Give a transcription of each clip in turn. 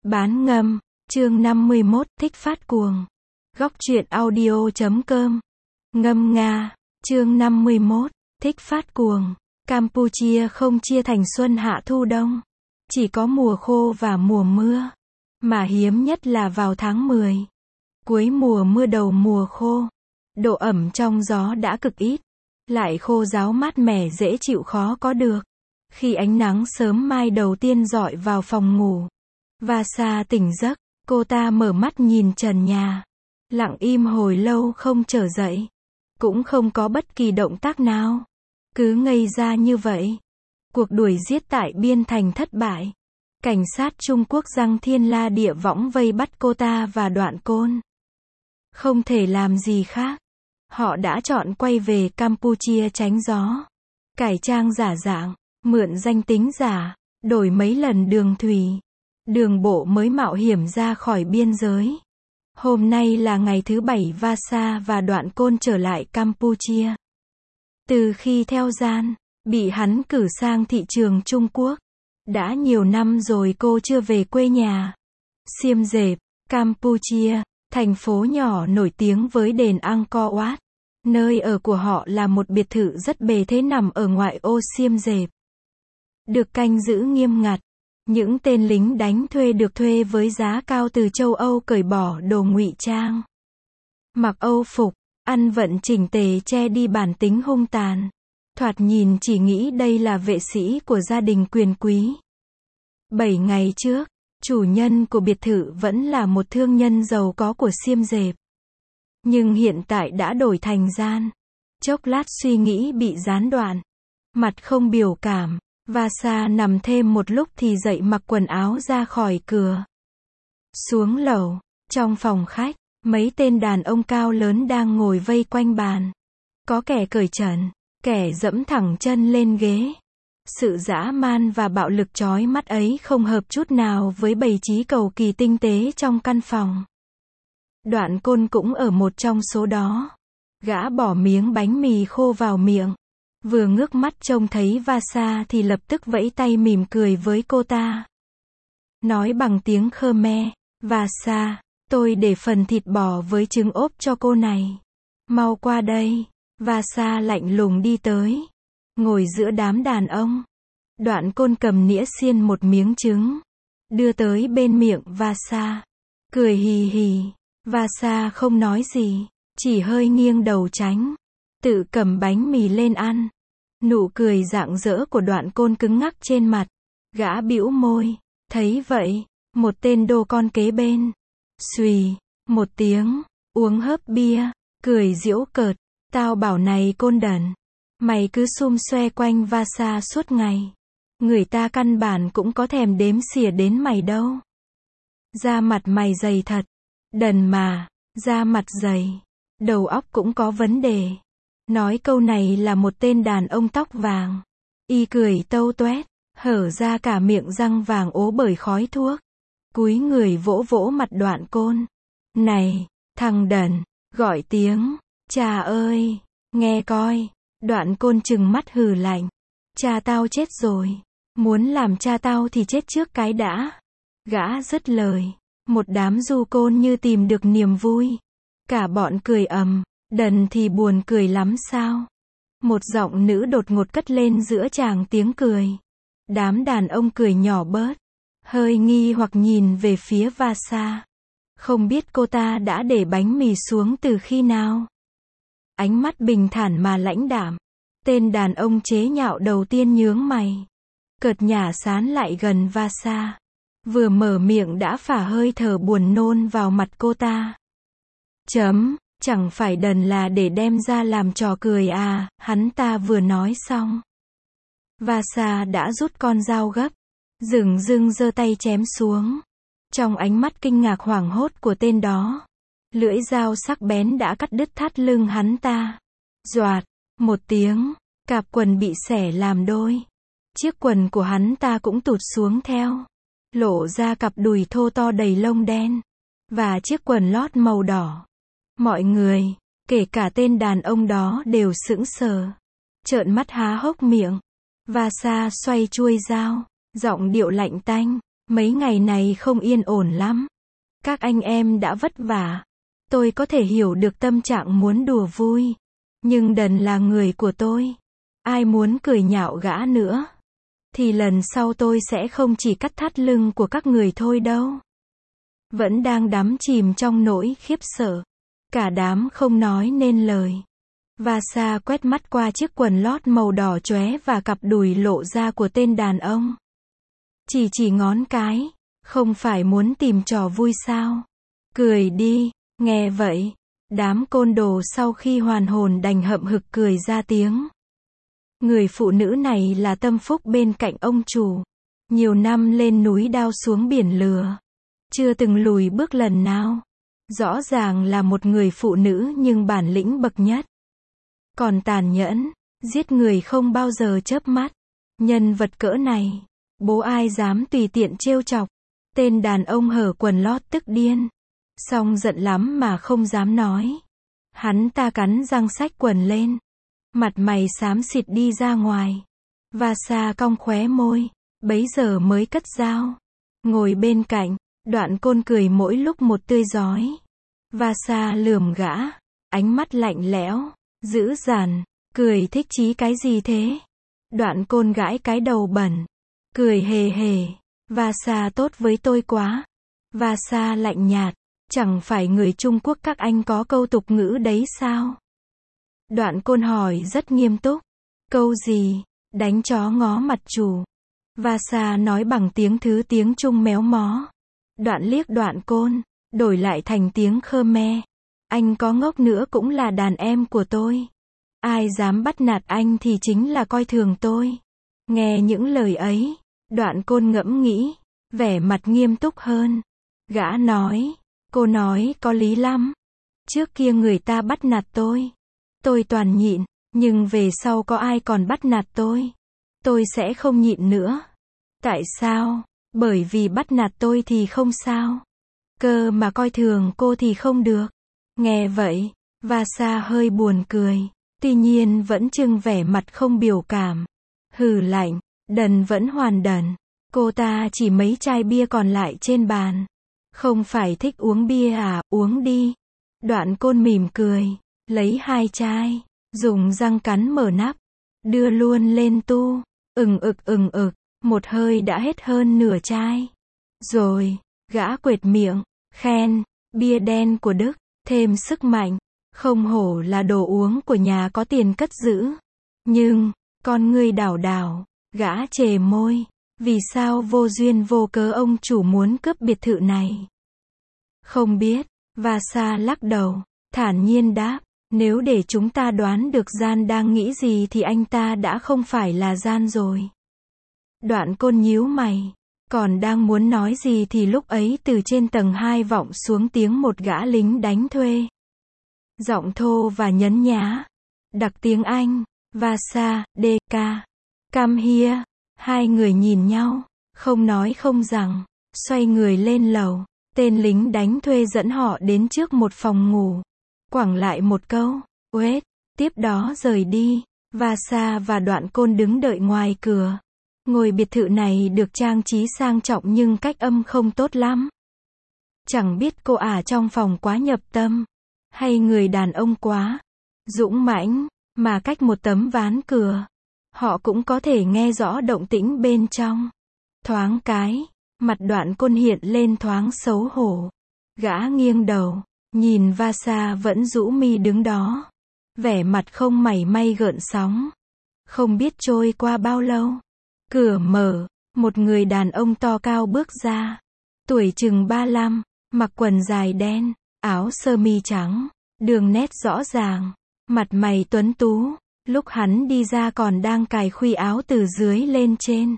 Bán ngâm, chương 51, thích phát cuồng. Góc truyện audio.com. Ngâm Nga, chương 51, thích phát cuồng. Campuchia không chia thành xuân hạ thu đông. Chỉ có mùa khô và mùa mưa. Mà hiếm nhất là vào tháng 10. Cuối mùa mưa đầu mùa khô. Độ ẩm trong gió đã cực ít. Lại khô ráo mát mẻ dễ chịu khó có được. Khi ánh nắng sớm mai đầu tiên rọi vào phòng ngủ. Vasa tỉnh giấc, cô ta mở mắt nhìn trần nhà. Lặng im hồi lâu không trở dậy. Cũng không có bất kỳ động tác nào. Cứ ngây ra như vậy. Cuộc đuổi giết tại biên thành thất bại. Cảnh sát Trung Quốc giăng thiên la địa võng vây bắt cô ta và Đoạn Côn. Không thể làm gì khác. Họ đã chọn quay về Campuchia tránh gió. Cải trang giả dạng, mượn danh tính giả, đổi mấy lần đường thủy. Đường bộ mới mạo hiểm ra khỏi biên giới. Hôm nay là ngày thứ 7 Vasa và Đoạn Côn trở lại Campuchia. Từ khi theo gian, bị hắn cử sang thị trường Trung Quốc. Đã nhiều năm rồi cô chưa về quê nhà. Siem Reap, Campuchia, thành phố nhỏ nổi tiếng với đền Angkor Wat. Nơi ở của họ là một biệt thự rất bề thế nằm ở ngoại ô Siem Reap. Được canh giữ nghiêm ngặt. Những tên lính đánh thuê được thuê với giá cao từ châu Âu cởi bỏ đồ ngụy trang. Mặc Âu phục, ăn vận chỉnh tề che đi bản tính hung tàn. Thoạt nhìn chỉ nghĩ đây là vệ sĩ của gia đình quyền quý. 7 ngày trước, chủ nhân của biệt thự vẫn là một thương nhân giàu có của Siem Reap. Nhưng hiện tại đã đổi thành gian. Chốc lát suy nghĩ bị gián đoạn. Mặt không biểu cảm. Vasa nằm thêm một lúc thì dậy mặc quần áo ra khỏi cửa. Xuống lầu, trong phòng khách, mấy tên đàn ông cao lớn đang ngồi vây quanh bàn. Có kẻ cởi trần, kẻ giẫm thẳng chân lên ghế. Sự dã man và bạo lực chói mắt ấy không hợp chút nào với bày trí cầu kỳ tinh tế trong căn phòng. Đoạn Côn cũng ở một trong số đó. Gã bỏ miếng bánh mì khô vào miệng. Vừa ngước mắt trông thấy Vasa thì lập tức vẫy tay mỉm cười với cô ta. Nói bằng tiếng Khmer, Vasa, tôi để phần thịt bò với trứng ốp cho cô này. Mau qua đây. Vasa lạnh lùng đi tới. Ngồi giữa đám đàn ông. Đoạn Côn cầm nĩa xiên một miếng trứng. Đưa tới bên miệng Vasa. Cười hì hì. Vasa không nói gì. Chỉ hơi nghiêng đầu tránh. Tự cầm bánh mì lên ăn. Nụ cười rạng rỡ của Đoạn Côn cứng ngắc trên mặt. Gã bĩu môi. Thấy vậy, một tên đô con kế bên. Xùy, một tiếng, uống hớp bia, cười giễu cợt. Tao bảo này Côn đần. Mày cứ sum xoe quanh Vasa suốt ngày. Người ta căn bản cũng có thèm đếm xỉa đến mày đâu. Da mặt mày dày thật. Đần mà, da mặt dày. Đầu óc cũng có vấn đề. Nói câu này là một tên đàn ông tóc vàng. Y cười tâu toét, hở ra cả miệng răng vàng ố bởi khói thuốc. Cúi người vỗ vỗ mặt Đoạn Côn. Này, thằng đần, gọi tiếng, cha ơi, nghe coi. Đoạn Côn trừng mắt hừ lạnh. Cha tao chết rồi. Muốn làm cha tao thì chết trước cái đã. Gã dứt lời. Một đám du côn như tìm được niềm vui. Cả bọn cười ầm. Đần thì buồn cười lắm sao? Một giọng nữ đột ngột cất lên giữa tràng tiếng cười. Đám đàn ông cười nhỏ bớt. Hơi nghi hoặc nhìn về phía Vasa. Không biết cô ta đã để bánh mì xuống từ khi nào. Ánh mắt bình thản mà lãnh đạm. Tên đàn ông chế nhạo đầu tiên nhướng mày. Cợt nhả sán lại gần Vasa. Vừa mở miệng đã phả hơi thở buồn nôn vào mặt cô ta. Chẳng phải đần là để đem ra làm trò cười à, hắn ta vừa nói xong. Vasa đã rút con dao gấp. Dửng dưng giơ tay chém xuống. Trong ánh mắt kinh ngạc hoảng hốt của tên đó. Lưỡi dao sắc bén đã cắt đứt thắt lưng hắn ta. Doạt, một tiếng, cạp quần bị xẻ làm đôi. Chiếc quần của hắn ta cũng tụt xuống theo. Lộ ra cặp đùi thô to đầy lông đen. Và chiếc quần lót màu đỏ. Mọi người, kể cả tên đàn ông đó đều sững sờ. Trợn mắt há hốc miệng. Vasa xoay chuôi dao, giọng điệu lạnh tanh. Mấy ngày này không yên ổn lắm. Các anh em đã vất vả. Tôi có thể hiểu được tâm trạng muốn đùa vui. Nhưng Đần là người của tôi. Ai muốn cười nhạo gã nữa, thì lần sau tôi sẽ không chỉ cắt thắt lưng của các người thôi đâu. Vẫn đang đắm chìm trong nỗi khiếp sợ. Cả đám không nói nên lời. Vasa quét mắt qua chiếc quần lót màu đỏ chóe và cặp đùi lộ ra của tên đàn ông. Chỉ ngón cái, không phải muốn tìm trò vui sao? Cười đi. Nghe vậy, đám côn đồ sau khi hoàn hồn đành hậm hực cười ra tiếng. Người phụ nữ này là tâm phúc bên cạnh ông chủ. Nhiều năm lên núi đao xuống biển lửa. Chưa từng lùi bước lần nào. Rõ ràng là một người phụ nữ nhưng bản lĩnh bậc nhất. Còn tàn nhẫn, giết người không bao giờ chớp mắt. Nhân vật cỡ này, bố ai dám tùy tiện trêu chọc. Tên đàn ông hở quần lót tức điên. Song giận lắm mà không dám nói. Hắn ta cắn răng xách quần lên. Mặt mày xám xịt đi ra ngoài. Vasa cong khóe môi, bấy giờ mới cất dao. Ngồi bên cạnh, Đoạn Côn cười mỗi lúc một tươi rói. Vasa lườm gã, ánh mắt lạnh lẽo, dữ dằn, cười thích chí cái gì thế? Đoạn Côn gãi cái đầu bẩn, cười hề hề, Vasa tốt với tôi quá. Vasa lạnh nhạt, chẳng phải người Trung Quốc các anh có câu tục ngữ đấy sao? Đoạn Côn hỏi rất nghiêm túc. Câu gì? Đánh chó ngó mặt chủ. Vasa nói bằng tiếng Trung méo mó. Đoạn liếc Đoạn Côn, đổi lại thành tiếng Khmer. Anh có ngốc nữa cũng là đàn em của tôi. Ai dám bắt nạt anh thì chính là coi thường tôi. Nghe những lời ấy, Đoạn Côn ngẫm nghĩ, vẻ mặt nghiêm túc hơn. Gã nói, cô nói có lý lắm. Trước kia người ta bắt nạt tôi toàn nhịn, nhưng về sau có ai còn bắt nạt tôi sẽ không nhịn nữa. Tại sao? Bởi vì bắt nạt tôi thì không sao. Cơ mà coi thường cô thì không được. Nghe vậy, Vasa hơi buồn cười, tuy nhiên vẫn trưng vẻ mặt không biểu cảm. Hừ lạnh, Đần vẫn hoàn đần. Cô ta chỉ mấy chai bia còn lại trên bàn. Không phải thích uống bia à, uống đi. Đoạn Côn mỉm cười, lấy 2 chai, dùng răng cắn mở nắp, đưa luôn lên tu. Ừng ực, một hơi đã hết hơn nửa chai. Rồi, gã quệt miệng, khen, bia đen của Đức, thêm sức mạnh, không hổ là đồ uống của nhà có tiền cất giữ. Nhưng, con ngươi đảo đảo, gã chề môi, vì sao vô duyên vô cớ ông chủ muốn cướp biệt thự này? Không biết, Vasa lắc đầu, thản nhiên đáp, nếu để chúng ta đoán được Gian đang nghĩ gì thì anh ta đã không phải là Gian rồi. Đoạn Côn nhíu mày, còn đang muốn nói gì thì lúc ấy từ trên tầng 2 vọng xuống tiếng một gã lính đánh thuê. Giọng thô và nhấn nhá. Đặc tiếng Anh, Vasa, DK, come here. Hai người nhìn nhau, không nói không rằng, xoay người lên lầu. Tên lính đánh thuê dẫn họ đến trước một phòng ngủ. Quẳng lại một câu, wait, tiếp đó rời đi. Vasa và Đoạn Côn đứng đợi ngoài cửa. Ngôi biệt thự này được trang trí sang trọng nhưng cách âm không tốt lắm. Chẳng biết cô ả trong phòng quá nhập tâm, hay người đàn ông quá dũng mãnh, mà cách một tấm ván cửa, họ cũng có thể nghe rõ động tĩnh bên trong. Thoáng cái, mặt Đoạn Côn hiện lên thoáng xấu hổ. Gã nghiêng đầu, nhìn Vasa vẫn rũ mi đứng đó. Vẻ mặt không mảy may gợn sóng. Không biết trôi qua bao lâu. Cửa mở, một người đàn ông to cao bước ra. Tuổi chừng 35, mặc quần dài đen, áo sơ mi trắng, đường nét rõ ràng, mặt mày tuấn tú. Lúc hắn đi ra còn đang cài khuy áo từ dưới lên trên.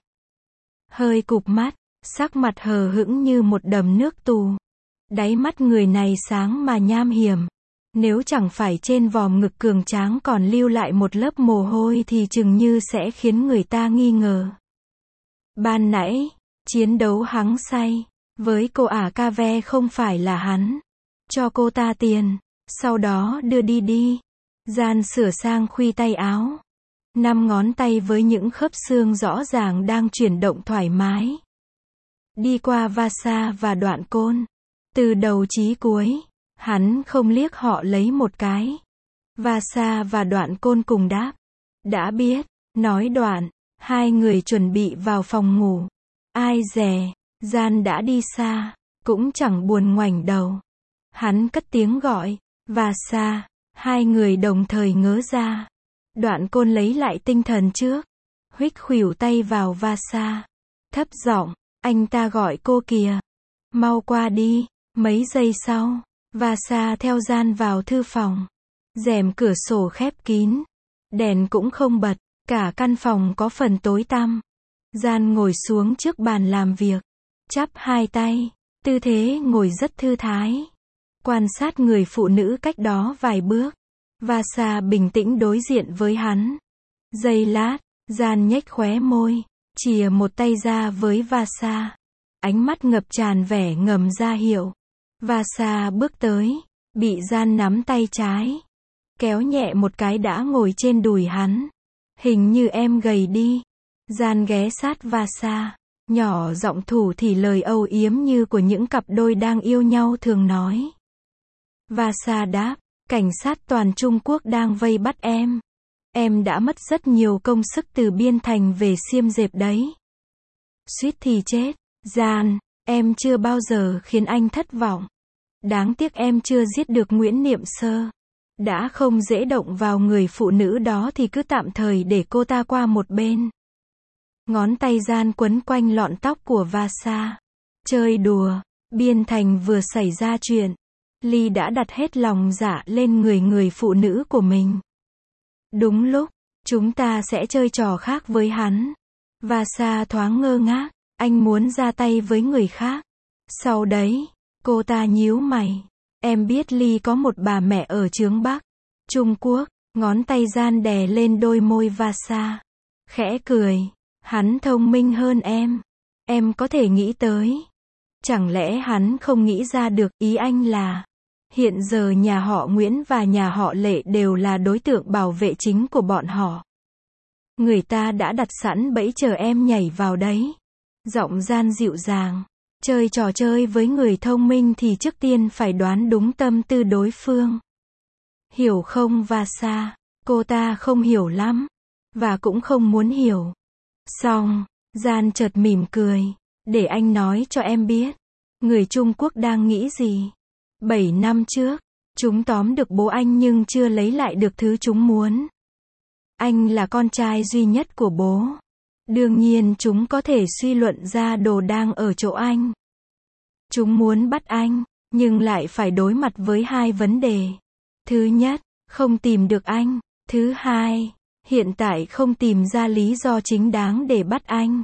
Hơi cụp mắt, sắc mặt hờ hững như một đầm nước tù. Đáy mắt người này sáng mà nham hiểm. Nếu chẳng phải trên vòm ngực cường tráng còn lưu lại một lớp mồ hôi thì chừng như sẽ khiến người ta nghi ngờ. Ban nãy, chiến đấu hăng say, với cô ả Cave không phải là hắn. Cho cô ta tiền, sau đó đưa đi. Gian sửa sang khuy tay áo. 5 ngón tay với những khớp xương rõ ràng đang chuyển động thoải mái. đi qua Vasa và Đoạn Côn. Từ đầu chí cuối, hắn không liếc họ lấy một cái. Vasa và Đoạn Côn cùng đáp. Đã biết, nói đoạn, hai người chuẩn bị vào phòng ngủ. Ai dè, Gian đã đi xa, cũng chẳng buồn ngoảnh đầu. Hắn cất tiếng gọi, Vasa, hai người đồng thời ngớ ra. Đoạn Côn lấy lại tinh thần trước, huých khuỷu tay vào Vasa, thấp giọng, anh ta gọi cô kìa, mau qua đi. Mấy giây sau, Vasa theo Gian vào thư phòng. Rèm cửa sổ khép kín, đèn cũng không bật, cả căn phòng có phần tối tăm. Gian ngồi xuống trước bàn làm việc, chắp hai tay, tư thế ngồi rất thư thái. Quan sát người phụ nữ cách đó vài bước. Vasa bình tĩnh đối diện với hắn. Giây lát, Gian nhếch khóe môi, chìa một tay ra với Vasa. Ánh mắt ngập tràn vẻ ngầm ra hiệu. Vasa bước tới, bị Gian nắm tay trái, kéo nhẹ một cái đã ngồi trên đùi hắn. Hình như em gầy đi. Gian ghé sát Vasa, nhỏ giọng thủ thỉ lời âu yếm như của những cặp đôi đang yêu nhau thường nói. Vasa đáp, cảnh sát toàn Trung Quốc đang vây bắt em. Em đã mất rất nhiều công sức từ Biên Thành về Xiêm Dẹp đấy. Suýt thì chết. Gian, em chưa bao giờ khiến anh thất vọng. Đáng tiếc em chưa giết được Nguyễn Niệm Sơ. Đã không dễ động vào người phụ nữ đó thì cứ tạm thời để cô ta qua một bên. Ngón tay Gian quấn quanh lọn tóc của Vasa. Chơi đùa, Biên Thành vừa xảy ra chuyện. Ly đã đặt hết lòng dạ lên người phụ nữ của mình. Đúng lúc, chúng ta sẽ chơi trò khác với hắn. Vasa thoáng ngơ ngác, anh muốn ra tay với người khác. Sau đấy, cô ta nhíu mày. Em biết Ly có một bà mẹ ở Chướng Bắc, Trung Quốc. Ngón tay Gian đè lên đôi môi Vasa. Khẽ cười. Hắn thông minh hơn em. Em có thể nghĩ tới. Chẳng lẽ hắn không nghĩ ra được, ý anh là hiện giờ nhà họ Nguyễn và nhà họ Lệ đều là đối tượng bảo vệ chính của bọn họ. Người ta đã đặt sẵn bẫy chờ em nhảy vào đấy. Giọng Gian dịu dàng. Chơi trò chơi với người thông minh thì trước tiên phải đoán đúng tâm tư đối phương. Hiểu không Vasa? Cô ta không hiểu lắm. Và cũng không muốn hiểu. Xong, Gian chợt mỉm cười. Để anh nói cho em biết. Người Trung Quốc đang nghĩ gì? 7 năm trước, chúng tóm được bố anh nhưng chưa lấy lại được thứ chúng muốn. Anh là con trai duy nhất của bố. Đương nhiên chúng có thể suy luận ra đồ đang ở chỗ anh. Chúng muốn bắt anh, nhưng lại phải đối mặt với hai vấn đề. Thứ nhất, không tìm được anh. Thứ hai, hiện tại không tìm ra lý do chính đáng để bắt anh.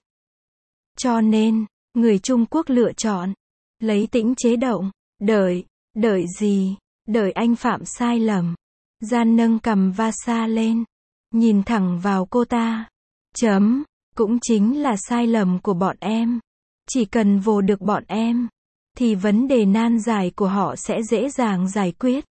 Cho nên, người Trung Quốc lựa chọn lấy tĩnh chế động, đợi. Đợi gì? Đợi anh phạm sai lầm. Gian nâng cằm Vasa lên, nhìn thẳng vào cô ta. Cũng chính là sai lầm của bọn em. Chỉ cần vồ được bọn em, thì vấn đề nan giải của họ sẽ dễ dàng giải quyết.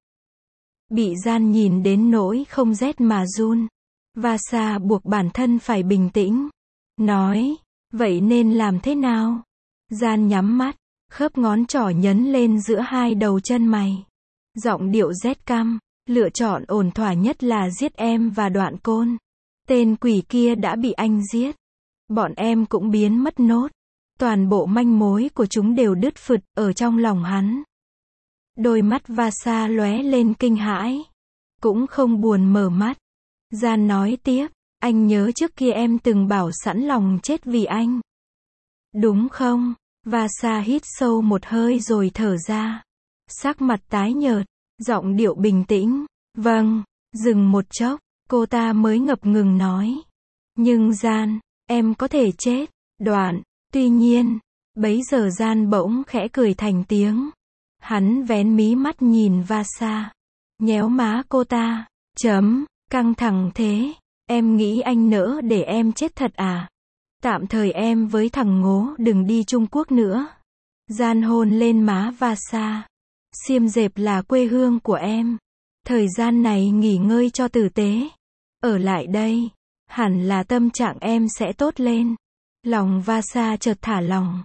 Bị Gian nhìn đến nỗi không rét mà run. Vasa buộc bản thân phải bình tĩnh. Nói, vậy nên làm thế nào? Gian nhắm mắt, khớp ngón trỏ nhấn lên giữa hai đầu chân mày. Giọng điệu rét căm, lựa chọn ổn thỏa nhất là giết em và Đoạn Côn. Tên quỷ kia đã bị anh giết. Bọn em cũng biến mất nốt. Toàn bộ manh mối của chúng đều đứt phụt ở trong lòng hắn. Đôi mắt Vasa lóe lên kinh hãi. Cũng không buồn mở mắt. Gian nói tiếp, anh nhớ trước kia em từng bảo sẵn lòng chết vì anh. Đúng không? Vasa hít sâu một hơi rồi thở ra. Sắc mặt tái nhợt, giọng điệu bình tĩnh. Vâng. Dừng một chốc, cô ta mới ngập ngừng nói. Nhưng Gian, em có thể chết. Đoạn. Tuy nhiên, bấy giờ Gian bỗng khẽ cười thành tiếng. Hắn vén mí mắt nhìn Vasa. Nhéo má cô ta. Căng thẳng thế. Em nghĩ anh nỡ để em chết thật à? Tạm thời em với thằng ngố đừng đi Trung Quốc nữa. Gian hôn lên má Vasa. Xiêm Dẹp là quê hương của em. Thời gian này nghỉ ngơi cho tử tế. Ở lại đây, hẳn là tâm trạng em sẽ tốt lên. Lòng Vasa chợt thả lỏng.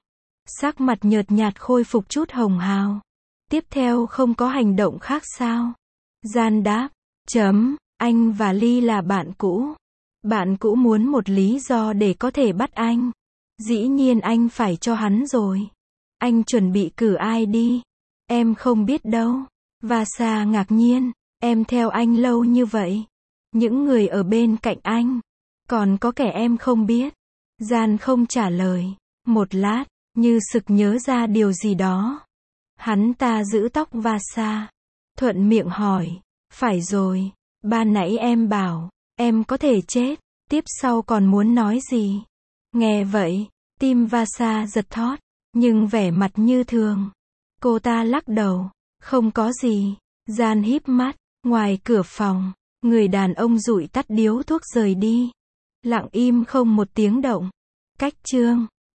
Sắc mặt nhợt nhạt khôi phục chút hồng hào. Tiếp theo không có hành động khác sao? Gian đáp. Anh và Ly là bạn cũ. Bạn cũ muốn một lý do để có thể bắt anh. Dĩ nhiên anh phải cho hắn rồi. Anh chuẩn bị cử ai đi? Em không biết đâu. Vasa ngạc nhiên. Em theo anh lâu như vậy. Những người ở bên cạnh anh. Còn có kẻ em không biết. Gian không trả lời. Một lát, như sực nhớ ra điều gì đó. Hắn ta giữ tóc Vasa. Thuận miệng hỏi. Phải rồi. Ban nãy em bảo, em có thể chết. Tiếp sau còn muốn nói gì? Nghe vậy, tim Vasa giật thót. Nhưng vẻ mặt như thường. Cô ta lắc đầu. Không có gì. Gian híp mắt. Ngoài cửa phòng, người đàn ông dụi tắt điếu thuốc rời đi. Lặng im không một tiếng động. Cách chương